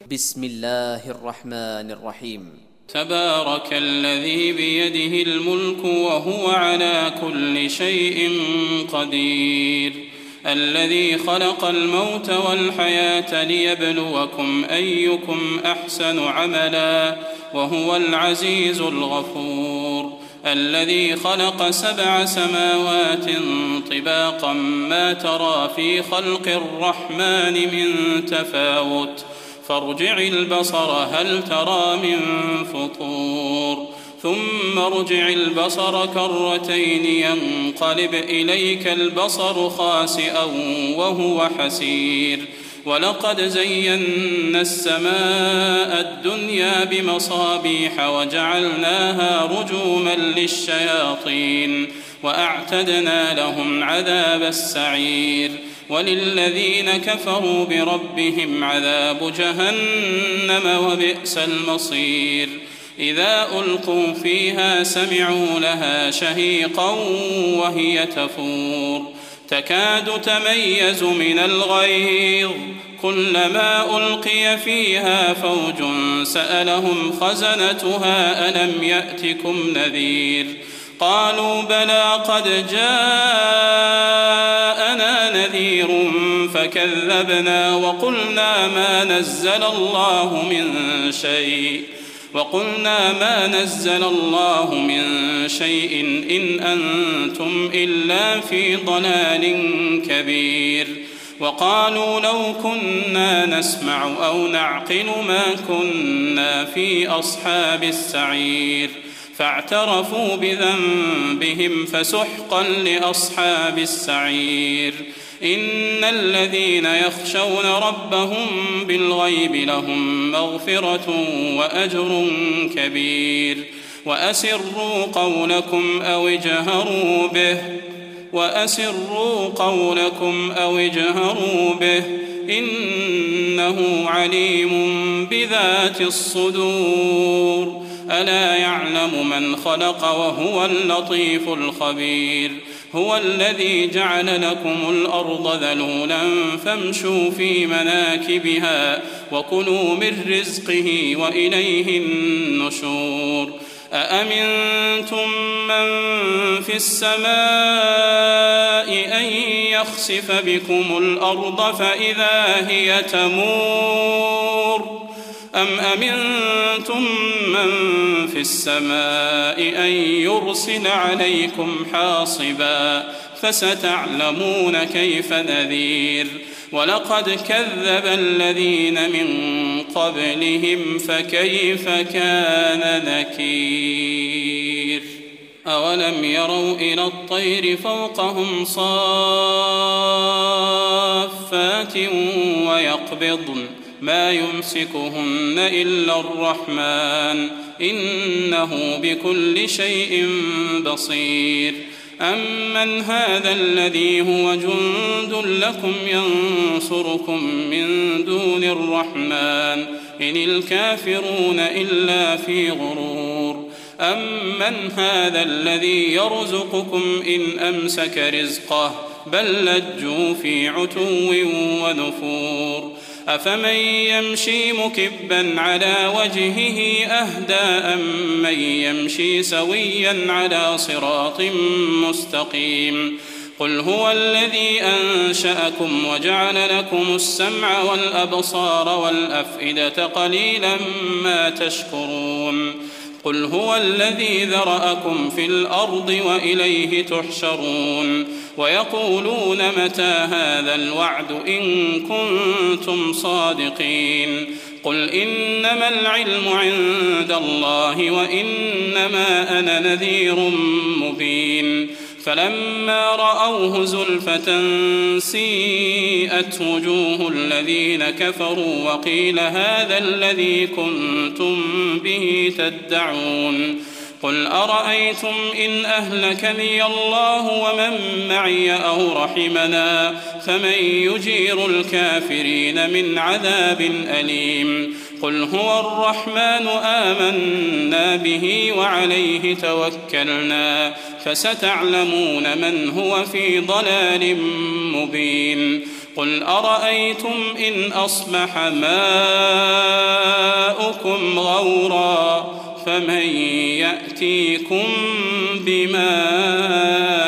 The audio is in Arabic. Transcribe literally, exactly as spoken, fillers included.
بسم الله الرحمن الرحيم. تبارك الذي بيده الملك وهو على كل شيء قدير، الذي خلق الموت والحياة ليبلوكم أيكم أحسن عملا وهو العزيز الغفور، الذي خلق سبع سماوات طباقا ما ترى في خلق الرحمن من تفاوت فارجع البصر هل ترى من فطور ثم ارجع البصر كرتين ينقلب إليك البصر خاسئا وهو حسير، ولقد زينا السماء الدنيا بمصابيح وجعلناها رجوما للشياطين وأعتدنا لهم عذاب السعير، وللذين كفروا بربهم عذاب جهنم وبئس المصير. إذا ألقوا فيها سمعوا لها شهيقا وهي تفور تكاد تميز من الغيظ، كلما ألقي فيها فوج سألهم خزنتها ألم يأتكم نذير، قالوا بلى قد جاءنا نذير فكذبنا وقلنا ما نزل الله من شيء وقلنا ما نزل الله من شيء إن أنتم إلا في ضلال كبير، وقالوا لو كنا نسمع أو نعقل ما كنا في أصحاب السعير، فاعترفوا بذنبهم فسحقا لأصحاب السعير. إن الذين يخشون ربهم بالغيب لهم مغفرة وأجر كبير، وأسروا قولكم أو اجهروا به وأسروا قولكم أو اجهروا به إنه عليم بذات الصدور، ألا يعلم من خلق وهو اللطيف الخبير. هو الذي جعل لكم الأرض ذلولا فامشوا في مناكبها وكلوا من رزقه وإليه النشور. أأمنتم من في السماء أن يخسف بكم الأرض فإذا هي تمور أم أمنتم من في السماء أن يرسل عليكم حاصبا فستعلمون كيف نذير. ولقد كذب الذين من قبلهم فكيف كان نكير. أولم يروا إلى الطير فوقهم صافات ويقبضن ما يمسكهن إلا الرحمن إنه بكل شيء بصير. أمن هذا الذي هو جند لكم ينصركم من دون الرحمن إن الكافرون إلا في غرور. أمن هذا الذي يرزقكم إن أمسك رزقه بل لجوا في عتو ونفور. أفمن يمشي مكبا على وجهه أهدى أم من يمشي سويا على صراط مستقيم. قل هو الذي أنشأكم وجعل لكم السمع والأبصار والأفئدة قليلا ما تشكرون. قل هو الذي ذرأكم في الأرض وإليه تحشرون. ويقولون متى هذا الوعد إن كنتم صادقين. قل إنما العلم عند الله وإنما أنا نذير مبين. فلما رأوه زلفة سيئت وجوه الذين كفروا وقيل هذا الذي كنتم به تدعون. قل أرأيتم إن أهلكني الله ومن معي أو رحمنا فمن يجير الكافرين من عذاب أليم. قل هو الرحمن آمنا به وعليه توكلنا فستعلمون من هو في ضلال مبين. قل أرأيتم إن أصبح ماؤكم غفورا فمن يأتيكم بماء